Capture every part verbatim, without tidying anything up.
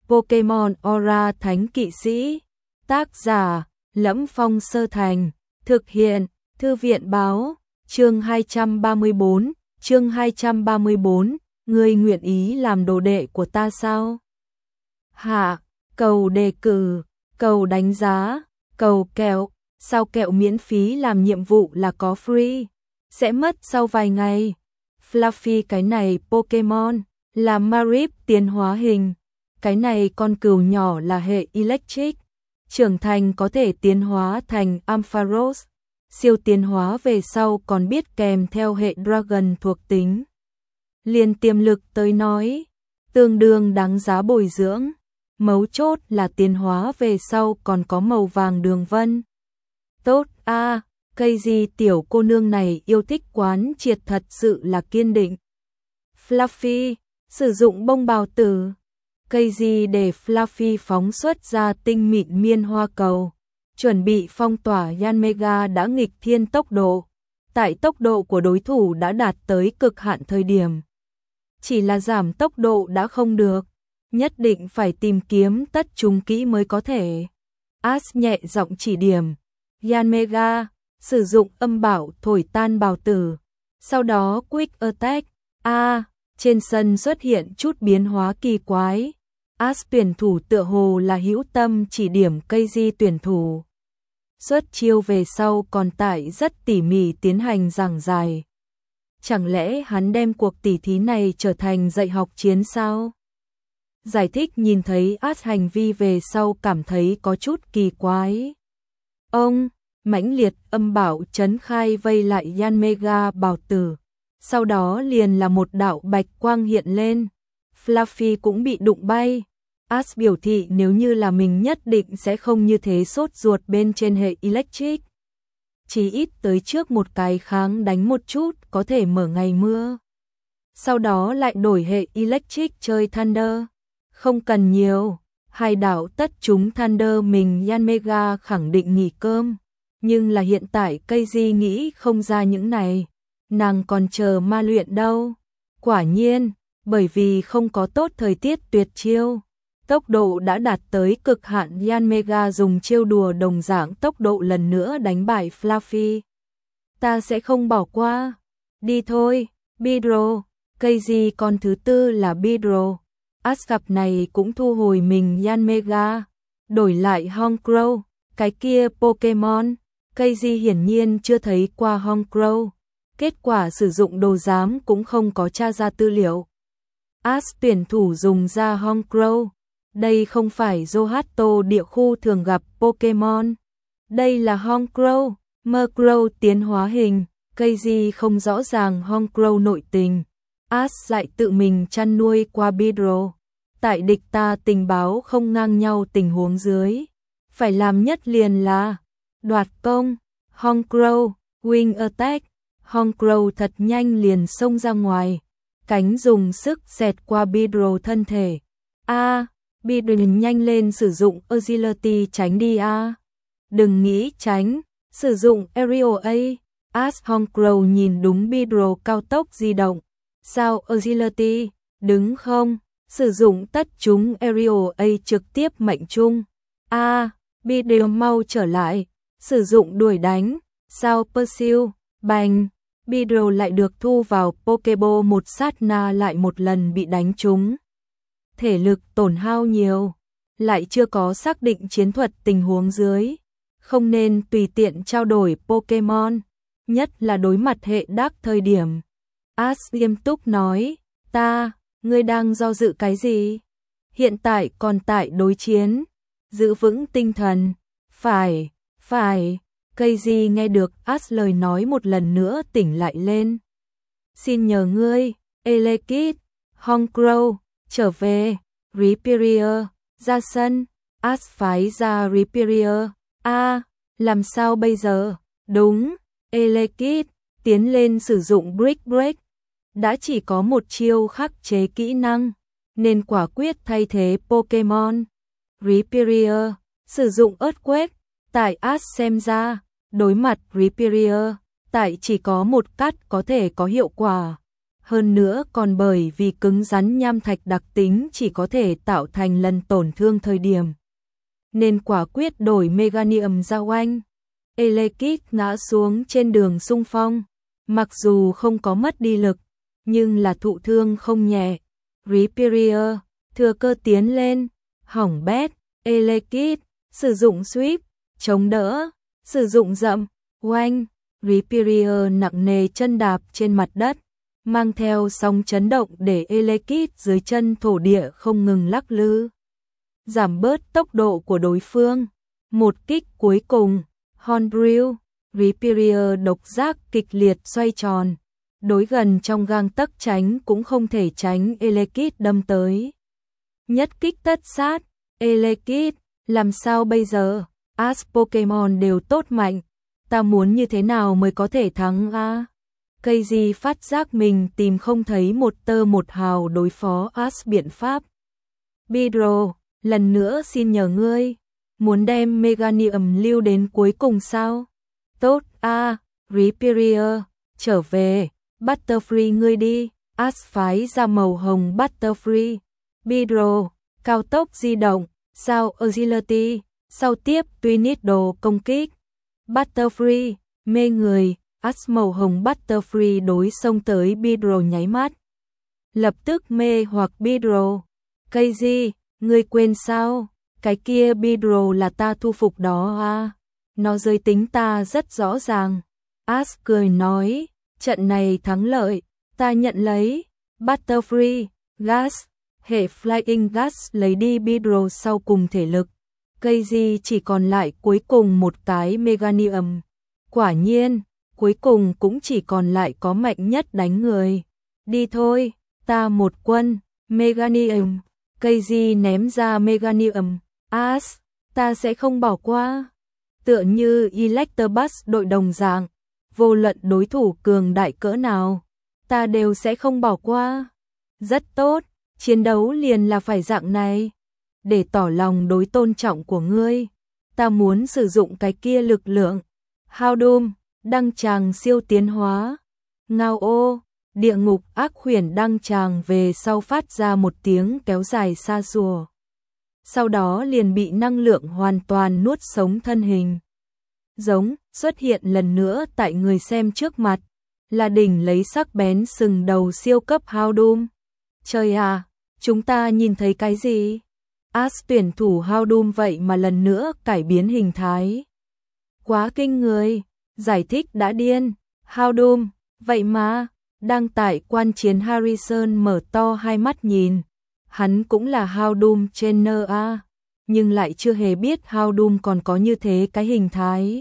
Pokemon Aura Thánh Kỵ Sĩ. Tác giả: Lẫm Phong Sơ Thành. Thực hiện: Thư viện báo. Chương hai trăm ba mươi bốn, chương hai trăm ba mươi bốn, ngươi nguyện ý làm đồ đệ của ta sao? Hạ, cầu đề cử, cầu đánh giá, cầu kẹo, sao kẹo miễn phí làm nhiệm vụ là có free, sẽ mất sau vài ngày. Fluffy cái này Pokemon, là Marip tiến hóa hình, cái này con cừu nhỏ là hệ Electric, trưởng thành có thể tiến hóa thành Ampharos, siêu tiến hóa về sau còn biết kèm theo hệ Dragon thuộc tính. Liền tiềm lực tới nói, tương đương đáng giá bồi dưỡng, mấu chốt là tiến hóa về sau còn có màu vàng đường vân. Tốt a, à, cây gì tiểu cô nương này yêu thích quán triệt thật sự là kiên định. Fluffy, sử dụng bông bào tử. Cây gì để Fluffy phóng xuất ra tinh mịn miên hoa cầu. Chuẩn bị phong tỏa Yanmega đã nghịch thiên tốc độ. Tại tốc độ của đối thủ đã đạt tới cực hạn thời điểm. Chỉ là giảm tốc độ đã không được. Nhất định phải tìm kiếm tất trùng kỹ mới có thể. Ash nhẹ giọng chỉ điểm. Yanmega, sử dụng âm bảo thổi tan bào tử. Sau đó Quick Attack. A, à, trên sân xuất hiện chút biến hóa kỳ quái. Ash tuyển thủ tựa hồ là hữu tâm chỉ điểm cây di tuyển thủ. Xuất chiêu về sau còn tại rất tỉ mỉ tiến hành giảng giải. Chẳng lẽ hắn đem cuộc tỉ thí này trở thành dạy học chiến sao? Giải thích nhìn thấy Ash hành vi về sau cảm thấy có chút kỳ quái. Ông, mãnh liệt âm bảo chấn khai vây lại Yanmega bảo tử. Sau đó liền là một đạo bạch quang hiện lên. Fluffy cũng bị đụng bay. Ash biểu thị nếu như là mình nhất định sẽ không như thế sốt ruột bên trên hệ Electric. Chỉ ít tới trước một cái kháng đánh một chút có thể mở ngày mưa. Sau đó lại đổi hệ Electric chơi Thunder. Không cần nhiều, hai đảo tất chúng Thunder mình Yanmega khẳng định nghỉ cơm. Nhưng là hiện tại cây di nghĩ không ra những này. Nàng còn chờ ma luyện đâu. Quả nhiên, bởi vì không có tốt thời tiết tuyệt chiêu. Tốc độ đã đạt tới cực hạn, Yanmega dùng chiêu đùa đồng dạng tốc độ lần nữa đánh bại Fluffy. Ta sẽ không bỏ qua. Đi thôi, Beedrill. Cây gì con thứ tư là Beedrill. Ash gặp này cũng thu hồi mình Yanmega. Đổi lại Honchkrow. Cái kia Pokemon. Cây gì hiển nhiên chưa thấy qua Honchkrow. Kết quả sử dụng đồ giám cũng không có tra ra tư liệu. Ash tuyển thủ dùng ra Honchkrow. Đây không phải Johto địa khu thường gặp Pokemon. Đây là Honchkrow, Murkrow tiến hóa hình. Cây gì không rõ ràng Honchkrow nội tình. Ash lại tự mình chăn nuôi qua Beedrill. Tại địch ta tình báo không ngang nhau tình huống dưới. Phải làm nhất liền là đoạt công. Honchkrow, Wing Attack. Honchkrow thật nhanh liền xông ra ngoài. Cánh dùng sức xẹt qua Beedrill thân thể. A, à, Beedrill nhanh lên sử dụng Agility tránh đi a. À. Đừng nghĩ tránh, sử dụng Aerial A. Ash Honchkrow nhìn đúng Beedrill cao tốc di động. Sao Agility, đứng không? Sử dụng tất chúng Aerial A trực tiếp mệnh trung. A, à, Beedrill mau trở lại, sử dụng đuổi đánh. Sao Pursue, bành. Beedrill lại được thu vào Pokeball một sát na lại một lần bị đánh trúng. Thể lực tổn hao nhiều, lại chưa có xác định chiến thuật tình huống dưới. Không nên tùy tiện trao đổi Pokemon, nhất là đối mặt hệ Dark thời điểm. Ash nghiêm túc nói, ta, ngươi đang do dự cái gì? Hiện tại còn tại đối chiến, giữ vững tinh thần, phải, phải. Cây gì nghe được Ash lời nói một lần nữa tỉnh lại lên. Xin nhờ ngươi, Elekid, Honchkrow, trở về, Rhyperior, ra sân. Ash phái ra Rhyperior. A, à, làm sao bây giờ? Đúng, Elekid, tiến lên sử dụng Brick Break. Đã chỉ có một chiêu khắc chế kỹ năng, nên quả quyết thay thế Pokemon. Rhyperior, sử dụng Earthquake. Tại Ash xem ra, đối mặt Rhyperior, tại chỉ có một cắt có thể có hiệu quả. hơn nữa còn bởi vì cứng rắn nham thạch đặc tính chỉ có thể tạo thành lần tổn thương thời điểm. Nên quả quyết đổi Meganium ra oanh. Elekid ngã xuống trên đường xung phong, mặc dù không có mất đi lực, nhưng là thụ thương không nhẹ. Reaper thừa cơ tiến lên, hỏng bét. Elekid sử dụng sweep, chống đỡ, sử dụng dậm, oanh. Reaper nặng nề chân đạp trên mặt đất, mang theo sóng chấn động để Elekid dưới chân thổ địa không ngừng lắc lư, giảm bớt tốc độ của đối phương. Một kích cuối cùng, Hornbill, Reaper độc giác kịch liệt xoay tròn, đối gần trong gang tấc tránh cũng không thể tránh Elekid đâm tới. Nhất kích tất sát, Elekid, làm sao bây giờ? As Pokemon đều tốt mạnh, ta muốn như thế nào mới có thể thắng a? Cây gì phát giác mình tìm không thấy một tơ một hào đối phó As biện pháp. Bidro, lần nữa xin nhờ ngươi, muốn đem Meganium lưu đến cuối cùng sao? Tốt a, à, Reaper, trở về, Butterfree ngươi đi. As phái ra màu hồng Butterfree. Bidro, cao tốc di động, sao Agility, sau tiếp Twinido công kích. Butterfree, mê người, As màu hồng Butterfree đối xông tới Bidro nháy mắt. Lập tức mê hoặc Bidro. Cây gì, ngươi quên sao? Cái kia Bidro là ta thu phục đó à? Nó giới tính ta rất rõ ràng. As cười nói, trận này thắng lợi, ta nhận lấy. Butterfree, Gas, hệ Flying Gas lấy đi Bidro sau cùng thể lực. Cây gì chỉ còn lại cuối cùng một cái Meganium. Quả nhiên, cuối cùng cũng chỉ còn lại có mạnh nhất đánh người. Đi thôi, ta một quân, Meganium. Cây gì ném ra Meganium. As, ta sẽ không bỏ qua. Tựa như Electabuzz đội đồng dạng, vô luận đối thủ cường đại cỡ nào, ta đều sẽ không bỏ qua. Rất tốt, chiến đấu liền là phải dạng này. Để tỏ lòng đối tôn trọng của ngươi, ta muốn sử dụng cái kia lực lượng. Houndoom, đăng tràng siêu tiến hóa. Ngao ô, địa ngục ác khuyển đăng tràng về sau phát ra một tiếng kéo dài xa xùa. Sau đó liền bị năng lượng hoàn toàn nuốt sống thân hình. Giống xuất hiện lần nữa tại người xem trước mặt, là đỉnh lấy sắc bén sừng đầu siêu cấp Houndoom. Trời à, chúng ta nhìn thấy cái gì? As tuyển thủ Houndoom vậy mà lần nữa cải biến hình thái. Quá kinh người, giải thích đã điên. Houndoom, vậy mà, đang tại quan chiến Harrison mở to hai mắt nhìn. Hắn cũng là Houndoom trainer a, nhưng lại chưa hề biết Houndoom còn có như thế cái hình thái.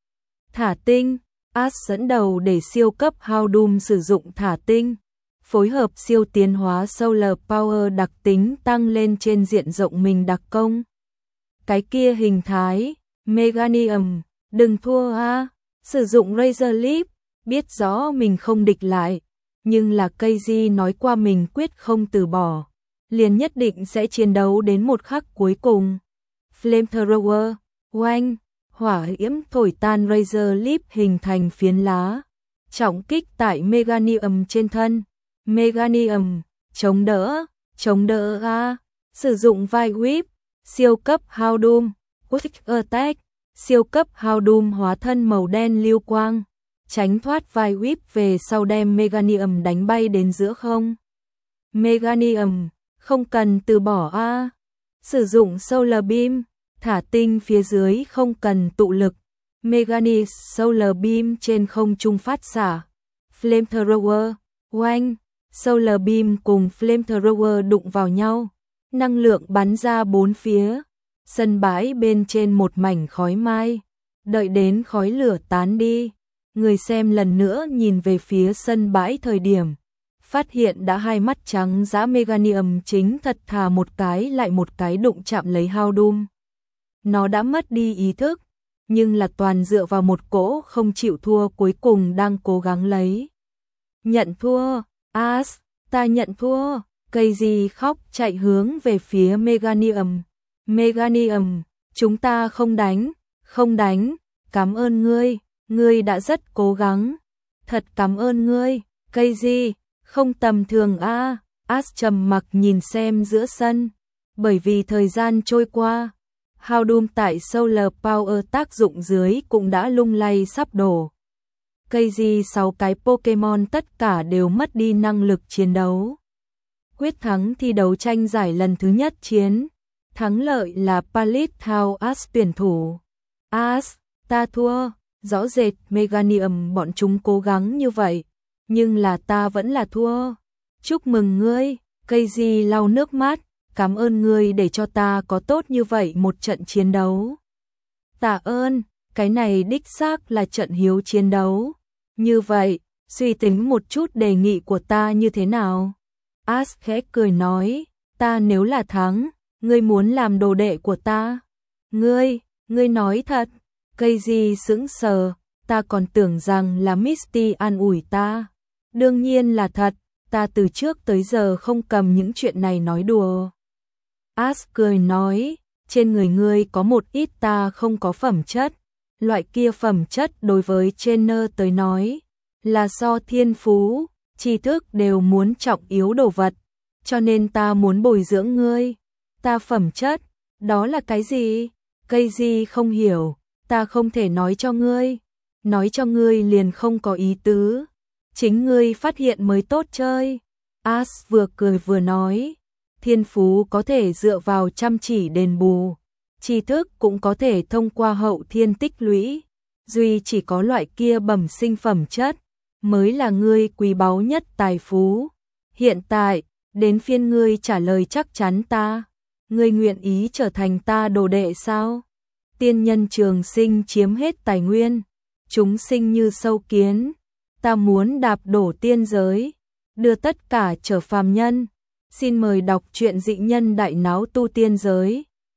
Thả tinh, As dẫn đầu để siêu cấp Houndoom sử dụng thả tinh, phối hợp siêu tiến hóa Solar Power đặc tính tăng lên trên diện rộng mình đặc công. Cái kia hình thái, Meganium, đừng thua a, sử dụng Razor Leaf, biết rõ mình không địch lại, nhưng là cây di nói qua mình quyết không từ bỏ, liền nhất định sẽ chiến đấu đến một khắc cuối cùng. Flamethrower, oanh, hỏa yểm thổi tan Razor Leaf hình thành phiến lá, trọng kích tại Meganium trên thân. Meganium, chống đỡ, chống đỡ a, sử dụng vai whip, siêu cấp Houndoom, Quick Attack, siêu cấp Houndoom hóa thân màu đen lưu quang, tránh thoát vai whip về sau đem Meganium đánh bay đến giữa không. Meganium, không cần từ bỏ a, sử dụng Solar Beam, thả tinh phía dưới không cần tụ lực. Megani Solar Beam trên không trung phát xạ. Flamethrower, oanh, Solar Beam cùng Flamethrower đụng vào nhau, năng lượng bắn ra bốn phía, sân bãi bên trên một mảnh khói mai. Đợi đến khói lửa tán đi, người xem lần nữa nhìn về phía sân bãi thời điểm, phát hiện đã hai mắt trắng dã. Meganium chính thật thà một cái lại một cái đụng chạm lấy Houndoom. Nó đã mất đi ý thức, nhưng là toàn dựa vào một cỗ không chịu thua cuối cùng đang cố gắng lấy. Nhận thua, As, ta nhận thua. Cây gì khóc chạy hướng về phía Meganium. Meganium, chúng ta không đánh, không đánh, cảm ơn ngươi, ngươi đã rất cố gắng. Thật cảm ơn ngươi, cây gì, Không tầm thường a. As trầm mặc nhìn xem giữa sân, bởi vì thời gian trôi qua, Houndoom tại Solar Power tác dụng dưới cũng đã lung lay sắp đổ. Cây gì sáu cái Pokemon tất cả đều mất đi năng lực chiến đấu. Quyết thắng thi đấu tranh giải lần thứ nhất chiến, thắng lợi là Palisthao As tuyển thủ. As, ta thua, rõ rệt Meganium bọn chúng cố gắng như vậy, nhưng là ta vẫn là thua. Chúc mừng ngươi, cây gì lau nước mắt, cảm ơn ngươi để cho ta có tốt như vậy một trận chiến đấu. Tạ ơn, cái này đích xác là trận hiếu chiến đấu. Như vậy, suy tính một chút đề nghị của ta như thế nào? As khẽ cười nói, ta nếu là thắng, ngươi muốn làm đồ đệ của ta? Ngươi, ngươi nói thật? Cây gì sững sờ, ta còn tưởng rằng là Misty an ủi ta. Đương nhiên là thật, ta từ trước tới giờ không cầm những chuyện này nói đùa. As cười nói, trên người ngươi có một ít ta không có phẩm chất. Loại kia phẩm chất đối với trainer tới nói, là do thiên phú, tri thức đều muốn trọng yếu đồ vật, cho nên ta muốn bồi dưỡng ngươi. Ta phẩm chất, đó là cái gì? Cây gì không hiểu, ta không thể nói cho ngươi. Nói cho ngươi liền không có ý tứ. Chính ngươi phát hiện mới tốt chơi. As vừa cười vừa nói, thiên phú có thể dựa vào chăm chỉ đền bù, tri thức cũng có thể thông qua hậu thiên tích lũy, duy chỉ có loại kia bẩm sinh phẩm chất mới là ngươi quý báu nhất tài phú. Hiện tại, đến phiên ngươi trả lời chắc chắn ta, ngươi nguyện ý trở thành ta đồ đệ sao? Tiên nhân trường sinh chiếm hết tài nguyên, chúng sinh như sâu kiến, ta muốn đạp đổ tiên giới, đưa tất cả trở phàm nhân. Xin mời đọc truyện Dị Nhân Đại Náo Tu Tiên Giới.